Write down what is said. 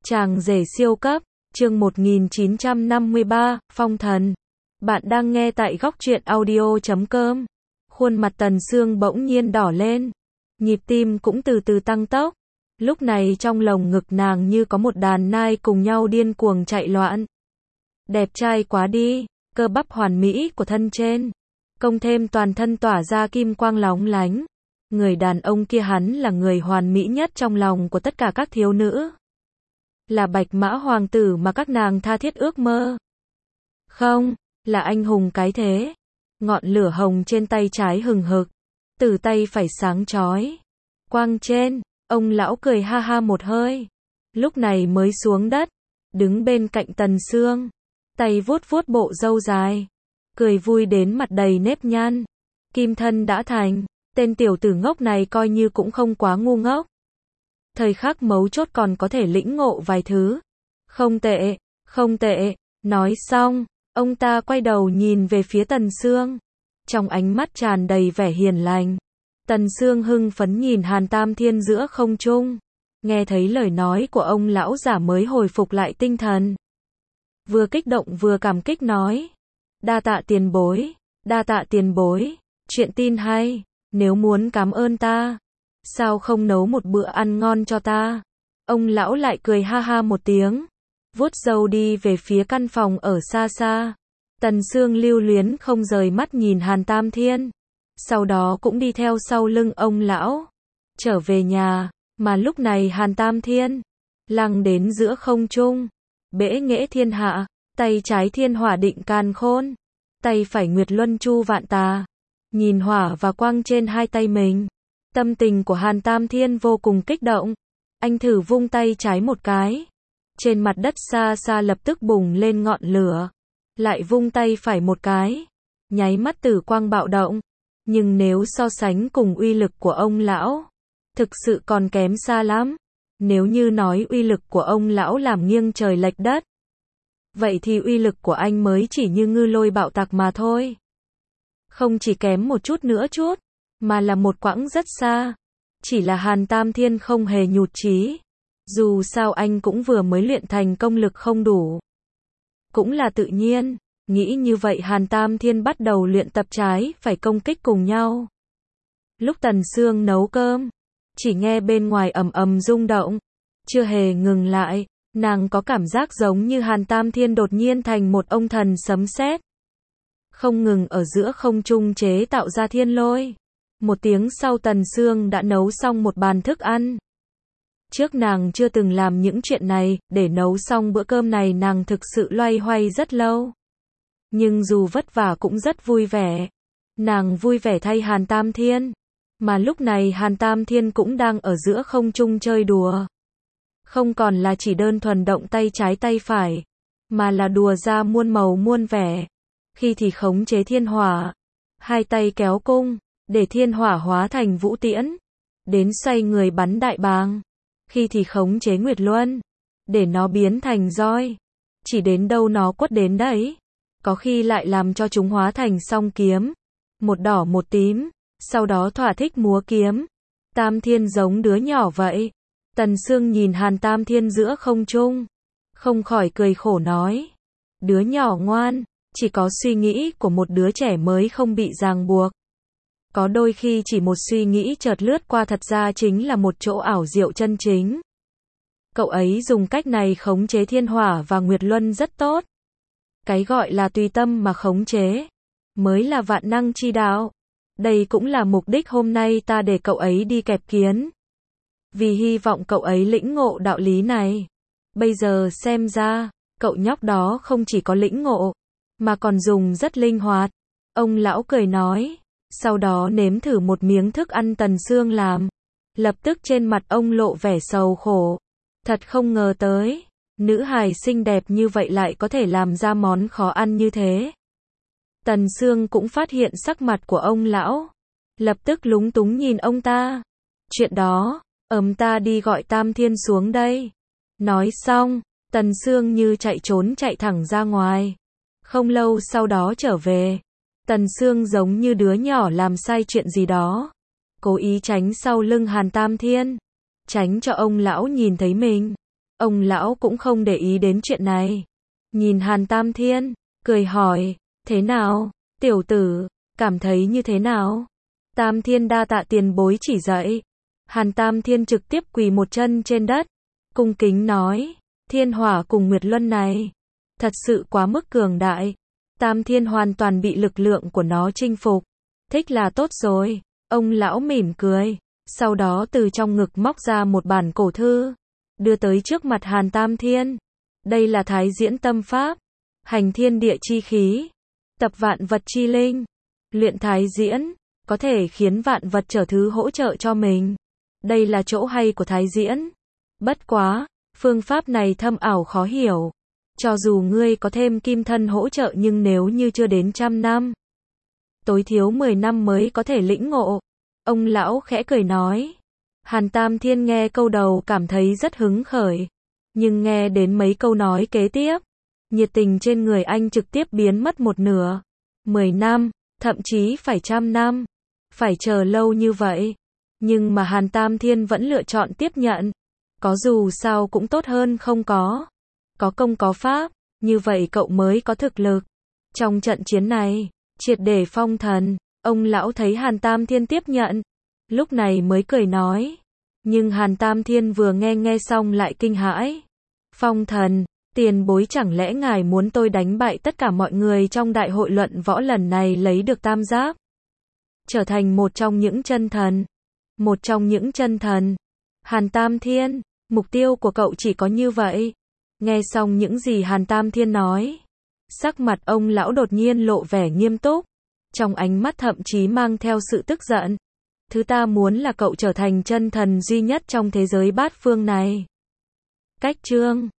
Chàng rể siêu cấp, chương 1953, phong thần. Bạn đang nghe tại góc truyện audio.com. Khuôn mặt Tần Sương bỗng nhiên đỏ lên. Nhịp tim cũng từ từ tăng tốc. Lúc này trong lồng ngực nàng như có một đàn nai cùng nhau điên cuồng chạy loạn. Đẹp trai quá đi, cơ bắp hoàn mỹ của thân trên. Cộng thêm toàn thân tỏa ra kim quang lóng lánh. Người đàn ông kia hắn là người hoàn mỹ nhất trong lòng của tất cả các thiếu nữ. Là bạch mã hoàng tử mà các nàng tha thiết ước mơ. Không, là anh hùng cái thế. Ngọn lửa hồng trên tay trái hừng hực, từ tay phải sáng chói. Quang trên, ông lão cười ha ha một hơi. Lúc này mới xuống đất, đứng bên cạnh Tần Sương, tay vuốt vuốt bộ râu dài, cười vui đến mặt đầy nếp nhăn. Kim thân đã thành, tên tiểu tử ngốc này coi như cũng không quá ngu ngốc. Thời khắc mấu chốt còn có thể lĩnh ngộ vài thứ. Không tệ, không tệ. Nói xong, ông ta quay đầu nhìn về phía Tần Sương. Trong ánh mắt tràn đầy vẻ hiền lành. Tần Sương hưng phấn nhìn Hàn Tam Thiên giữa không trung. Nghe thấy lời nói của ông lão giả mới hồi phục lại tinh thần. Vừa kích động vừa cảm kích nói. Đa tạ tiền bối, đa tạ tiền bối. Chuyện tin hay, nếu muốn cảm ơn ta, sao không nấu một bữa ăn ngon cho ta? Ông lão lại cười ha ha một tiếng, vuốt râu đi về phía căn phòng ở xa xa. Tần Sương lưu luyến không rời mắt nhìn Hàn Tam Thiên, sau đó cũng đi theo sau lưng ông lão, trở về nhà, mà lúc này Hàn Tam Thiên lăng đến giữa không trung, bẽ nghệ thiên hạ, tay trái thiên hỏa định càn khôn, tay phải nguyệt luân chu vạn tà. Nhìn hỏa và quang trên hai tay mình, tâm tình của Hàn Tam Thiên vô cùng kích động. Anh thử vung tay trái một cái, trên mặt đất xa xa lập tức bùng lên ngọn lửa. Lại vung tay phải một cái, nháy mắt tử quang bạo động. Nhưng nếu so sánh cùng uy lực của ông lão, thực sự còn kém xa lắm. Nếu như nói uy lực của ông lão làm nghiêng trời lệch đất, vậy thì uy lực của anh mới chỉ như ngư lôi bạo tạc mà thôi. Không chỉ kém một chút nữa chút, mà là một quãng rất xa. Chỉ là Hàn Tam Thiên không hề nhụt chí. Dù sao anh cũng vừa mới luyện thành công lực không đủ. Cũng là tự nhiên, nghĩ như vậy Hàn Tam Thiên bắt đầu luyện tập trái phải công kích cùng nhau. Lúc Tần Sương nấu cơm, chỉ nghe bên ngoài ầm ầm rung động, chưa hề ngừng lại, nàng có cảm giác giống như Hàn Tam Thiên đột nhiên thành một ông thần sấm sét. Không ngừng ở giữa không trung chế tạo ra thiên lôi. Một tiếng sau Tần Sương đã nấu xong một bàn thức ăn. Trước nàng chưa từng làm những chuyện này, để nấu xong bữa cơm này nàng thực sự loay hoay rất lâu. Nhưng dù vất vả cũng rất vui vẻ. Nàng vui vẻ thay Hàn Tam Thiên. Mà lúc này Hàn Tam Thiên cũng đang ở giữa không trung chơi đùa. Không còn là chỉ đơn thuần động tay trái tay phải, mà là đùa ra muôn màu muôn vẻ. Khi thì khống chế thiên hỏa, hai tay kéo cung, để thiên hỏa hóa thành vũ tiễn, đến xoay người bắn đại bàng. Khi thì khống chế nguyệt luân, để nó biến thành roi, chỉ đến đâu nó quất đến đấy. Có khi lại làm cho chúng hóa thành song kiếm, một đỏ một tím, sau đó thỏa thích múa kiếm. Tam Thiên giống đứa nhỏ vậy. Tần Sương nhìn Hàn Tam Thiên giữa không trung, không khỏi cười khổ nói. Đứa nhỏ ngoan, chỉ có suy nghĩ của một đứa trẻ mới không bị ràng buộc. Có đôi khi chỉ một suy nghĩ chợt lướt qua thật ra chính là một chỗ ảo diệu chân chính. Cậu ấy dùng cách này khống chế thiên hỏa và nguyệt luân rất tốt. Cái gọi là tùy tâm mà khống chế, mới là vạn năng chi đạo. Đây cũng là mục đích hôm nay ta để cậu ấy đi kẹp kiến. Vì hy vọng cậu ấy lĩnh ngộ đạo lý này. Bây giờ xem ra, cậu nhóc đó không chỉ có lĩnh ngộ, mà còn dùng rất linh hoạt. Ông lão cười nói. Sau đó nếm thử một miếng thức ăn Tần Sương làm. Lập tức trên mặt ông lộ vẻ sầu khổ. Thật không ngờ tới, nữ hài xinh đẹp như vậy lại có thể làm ra món khó ăn như thế. Tần Sương cũng phát hiện sắc mặt của ông lão. Lập tức lúng túng nhìn ông ta. Chuyện đó, ta đi gọi Tam Thiên xuống đây. Nói xong, Tần Sương như chạy trốn chạy thẳng ra ngoài. Không lâu sau đó trở về. Tần Sương giống như đứa nhỏ làm sai chuyện gì đó, cố ý tránh sau lưng Hàn Tam Thiên, tránh cho ông lão nhìn thấy mình. Ông lão cũng không để ý đến chuyện này. Nhìn Hàn Tam Thiên, cười hỏi, thế nào, tiểu tử, cảm thấy như thế nào? Tam Thiên đa tạ tiền bối chỉ dạy. Hàn Tam Thiên trực tiếp quỳ một chân trên đất, cung kính nói, thiên hỏa cùng nguyệt luân này, thật sự quá mức cường đại. Tam Thiên hoàn toàn bị lực lượng của nó chinh phục. Thích là tốt rồi. Ông lão mỉm cười, sau đó từ trong ngực móc ra một bản cổ thư, đưa tới trước mặt Hàn Tam Thiên. Đây là Thái Diễn Tâm Pháp, hành thiên địa chi khí, tập vạn vật chi linh, luyện Thái Diễn, có thể khiến vạn vật trở thứ hỗ trợ cho mình. Đây là chỗ hay của Thái Diễn. Bất quá, phương pháp này thâm ảo khó hiểu. Cho dù ngươi có thêm kim thân hỗ trợ nhưng nếu như chưa đến 100 năm, tối thiếu 10 năm mới có thể lĩnh ngộ. Ông lão khẽ cười nói. Hàn Tam Thiên nghe câu đầu cảm thấy rất hứng khởi. Nhưng nghe đến mấy câu nói kế tiếp, nhiệt tình trên người anh trực tiếp biến mất một nửa. 10 năm, thậm chí phải 100 năm. Phải chờ lâu như vậy. Nhưng mà Hàn Tam Thiên vẫn lựa chọn tiếp nhận. Có dù sao cũng tốt hơn không có. Có công có pháp, như vậy cậu mới có thực lực. Trong trận chiến này, triệt để phong thần, ông lão thấy Hàn Tam Thiên tiếp nhận. Lúc này mới cười nói. Nhưng Hàn Tam Thiên vừa nghe xong lại kinh hãi. Phong thần, tiền bối chẳng lẽ ngài muốn tôi đánh bại tất cả mọi người trong đại hội luận võ lần này lấy được tam giáp? Trở thành một trong những chân thần. Một trong những chân thần. Hàn Tam Thiên, mục tiêu của cậu chỉ có như vậy. Nghe xong những gì Hàn Tam Thiên nói, sắc mặt ông lão đột nhiên lộ vẻ nghiêm túc. Trong ánh mắt thậm chí mang theo sự tức giận. Thứ ta muốn là cậu trở thành chân thần duy nhất trong thế giới bát phương này. Cách chương